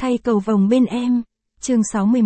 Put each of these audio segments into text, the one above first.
thay cầu vồng bên em. Chương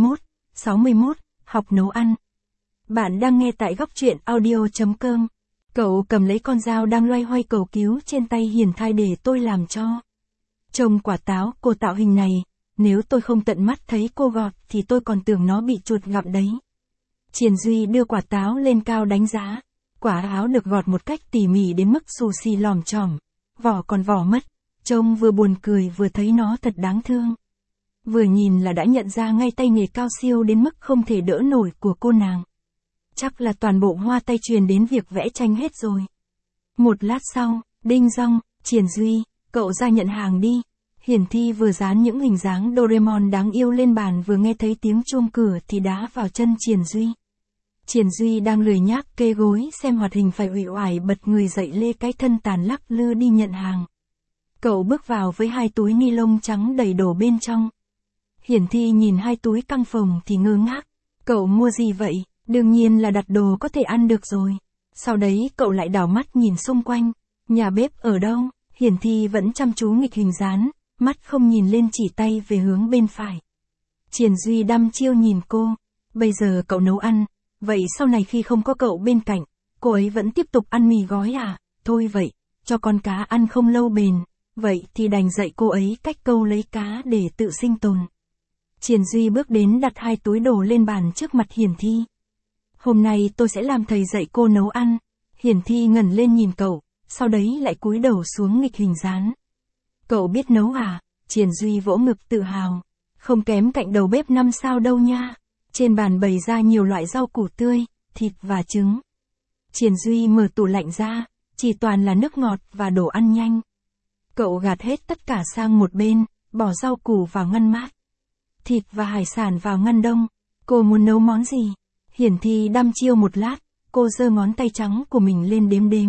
61, học nấu ăn. Bạn đang nghe tại góc truyện audio.com. Cậu cầm lấy con dao đang loay hoay cầu cứu trên tay Hiền Thai để tôi làm cho. Trông quả táo cô tạo hình này, nếu tôi không tận mắt thấy cô gọt thì tôi còn tưởng nó bị chuột gặm đấy. Triển Duy đưa quả táo lên cao đánh giá. Quả áo được gọt một cách tỉ mỉ đến mức xù xì lòm chòm. Vỏ còn vỏ mất. Trông vừa buồn cười vừa thấy nó thật đáng thương. Vừa nhìn là đã nhận ra ngay tay nghề cao siêu đến mức không thể đỡ nổi của cô nàng. Chắc là toàn bộ hoa tay truyền đến việc vẽ tranh hết rồi. Một lát sau, đinh dong, Triển Duy, cậu ra nhận hàng đi. Hiển Thi vừa dán những hình dáng Doraemon đáng yêu lên bàn vừa nghe thấy tiếng chuông cửa thì đá vào chân Triển Duy. Triển Duy đang lười nhác kê gối xem hoạt hình phải uể oải bật người dậy lê cái thân tàn lắc lư đi nhận hàng. Cậu bước vào với 2 túi ni lông trắng đầy đồ bên trong. Hiển Thi nhìn 2 túi căng phồng thì ngơ ngác. Cậu mua gì vậy? Đương nhiên là đặt đồ có thể ăn được rồi. Sau đấy cậu lại đảo mắt nhìn xung quanh. Nhà bếp ở đâu? Hiển Thi vẫn chăm chú nghịch hình dán, mắt không nhìn lên chỉ tay về hướng bên phải. Triển Duy đăm chiêu nhìn cô. Bây giờ cậu nấu ăn, vậy sau này khi không có cậu bên cạnh, cô ấy vẫn tiếp tục ăn mì gói à? Thôi vậy, cho con cá ăn không lâu bền. Vậy thì đành dạy cô ấy cách câu lấy cá để tự sinh tồn. Triển Duy bước đến đặt 2 túi đồ lên bàn trước mặt Hiển Thi. Hôm nay tôi sẽ làm thầy dạy cô nấu ăn. Hiển Thi ngẩng lên nhìn cậu, sau đấy lại cúi đầu xuống nghịch hình dán. Cậu biết nấu à? Triển Duy vỗ ngực tự hào. Không kém cạnh đầu bếp 5 sao đâu nha. Trên bàn bày ra nhiều loại rau củ tươi, thịt và trứng. Triển Duy mở tủ lạnh ra, chỉ toàn là nước ngọt và đồ ăn nhanh. Cậu gạt hết tất cả sang một bên, bỏ rau củ vào ngăn mát. Thịt và hải sản vào ngăn đông. Cô muốn nấu món gì? Hiển Thi đăm chiêu một lát, cô giơ ngón tay trắng của mình lên đếm.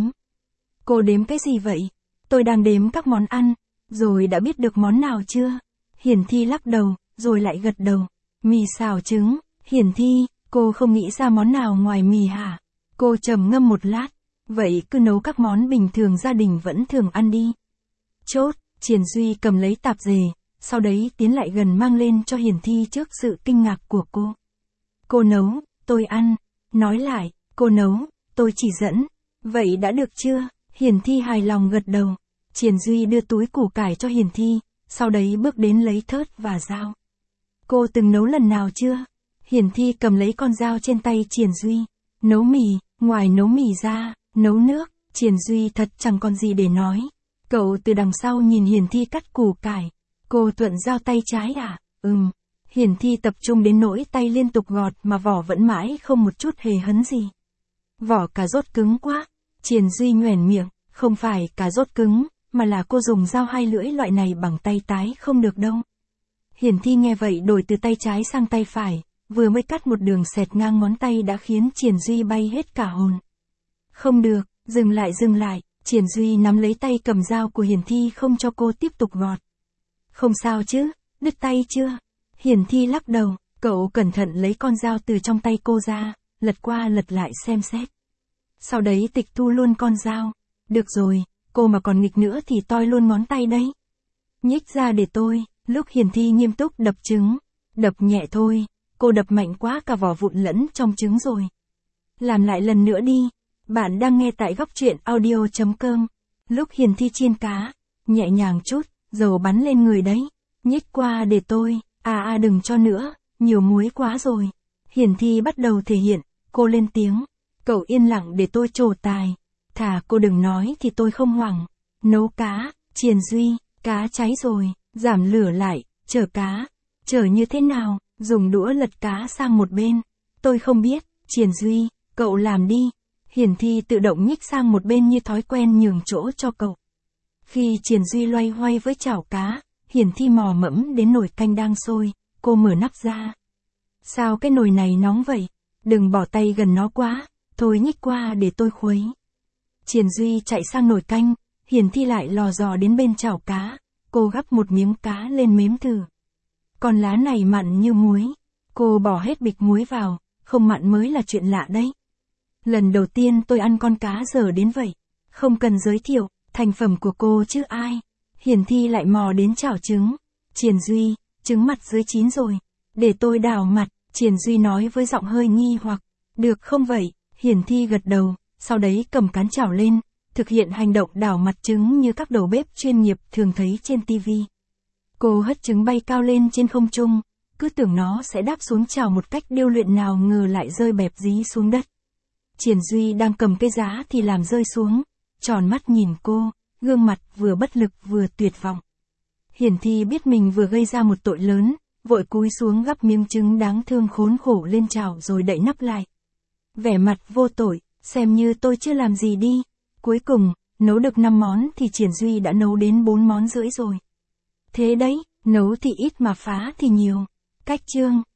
Cô đếm cái gì vậy? Tôi đang đếm các món ăn, rồi đã biết được món nào chưa? Hiển Thi lắc đầu, rồi lại gật đầu. Mì xào trứng. Hiển Thi, cô không nghĩ ra món nào ngoài mì hả? Cô trầm ngâm một lát. Vậy cứ nấu các món bình thường gia đình vẫn thường ăn đi. Chốt, Triển Duy cầm lấy tạp dề, sau đấy tiến lại gần mang lên cho Hiển Thi trước sự kinh ngạc của cô. Cô nấu, tôi ăn. Nói lại, cô nấu, tôi chỉ dẫn. Vậy đã được chưa? Hiển Thi hài lòng gật đầu. Triển Duy đưa túi củ cải cho Hiển Thi, sau đấy bước đến lấy thớt và dao. Cô từng nấu lần nào chưa? Hiển Thi cầm lấy con dao trên tay Triển Duy. Nấu mì, ngoài nấu mì ra, nấu nước. Triển Duy thật chẳng còn gì để nói. Cậu từ đằng sau nhìn Hiển Thi cắt củ cải. Cô thuận dao tay trái à? Hiển Thi tập trung đến nỗi tay liên tục gọt mà vỏ vẫn mãi không một chút hề hấn gì. Vỏ cà rốt cứng quá. Triển Duy nhoẻn miệng. Không phải cà rốt cứng, mà là cô dùng dao 2 lưỡi loại này bằng tay tái không được đâu. Hiển Thi nghe vậy đổi từ tay trái sang tay phải, vừa mới cắt một đường xẹt ngang ngón tay đã khiến Triển Duy bay hết cả hồn. Không được, dừng lại. Triển Duy nắm lấy tay cầm dao của Hiển Thi không cho cô tiếp tục gọt. Không sao chứ, đứt tay chưa? Hiển Thi lắc đầu, cậu cẩn thận lấy con dao từ trong tay cô ra, lật qua lật lại xem xét. Sau đấy tịch thu luôn con dao. Được rồi, cô mà còn nghịch nữa thì toi luôn ngón tay đấy. Nhích ra để tôi. Lúc Hiển Thi nghiêm túc đập trứng. Đập nhẹ thôi, cô đập mạnh quá cả vỏ vụn lẫn trong trứng rồi. Làm lại lần nữa đi. Bạn đang nghe tại góc truyện audio.com. Lúc Hiển Thi chiên cá, nhẹ nhàng chút, dầu bắn lên người đấy. Nhích qua để tôi. Đừng cho nữa, nhiều muối quá rồi. Hiển Thi bắt đầu thể hiện, cô lên tiếng. Cậu yên lặng để tôi trổ tài. Thà cô đừng nói thì tôi không hoảng. Nấu cá. Triển Duy, cá cháy rồi. Giảm lửa lại, chở cá. Chở như thế nào? Dùng đũa lật cá sang một bên. Tôi không biết. Triển Duy, cậu làm đi. Hiển Thi tự động nhích sang một bên như thói quen nhường chỗ cho cậu. Khi Triển Duy loay hoay với chảo cá, Hiển Thi mò mẫm đến nồi canh đang sôi. Cô mở nắp ra. Sao cái nồi này nóng vậy? Đừng bỏ tay gần nó quá. Thôi nhích qua để tôi khuấy. Triển Duy chạy sang nồi canh. Hiển Thi lại lò dò đến bên chảo cá. Cô gắp một miếng cá lên nếm thử. Con lá này mặn như muối. Cô bỏ hết bịch muối vào. Không mặn mới là chuyện lạ đấy. Lần đầu tiên tôi ăn con cá dở đến vậy. Không cần giới thiệu, thành phẩm của cô chứ ai. Hiển Thi lại mò đến chảo trứng. Triển Duy, Trứng mặt dưới chín rồi. Để tôi đảo mặt, Triển Duy nói với giọng hơi nghi hoặc. Được không vậy? Hiển Thi gật đầu, sau đấy cầm cán chảo lên, thực hiện hành động đảo mặt trứng như các đầu bếp chuyên nghiệp thường thấy trên TV. Cô hất trứng bay cao lên trên không trung, cứ tưởng nó sẽ đáp xuống chảo một cách điêu luyện, nào ngờ lại rơi bẹp dí xuống đất. Triển Duy đang cầm cây giá thì làm rơi xuống, tròn mắt nhìn cô, gương mặt vừa bất lực vừa tuyệt vọng. Hiển Thi biết mình vừa gây ra một tội lớn, vội cúi xuống gắp miếng trứng đáng thương khốn khổ lên chảo rồi đậy nắp lại. Vẻ mặt vô tội, xem như tôi chưa làm gì đi. Cuối cùng, nấu được 5 món thì Triển Duy đã nấu đến 4 món rưỡi rồi. Thế đấy, nấu thì ít mà phá thì nhiều. Cách chương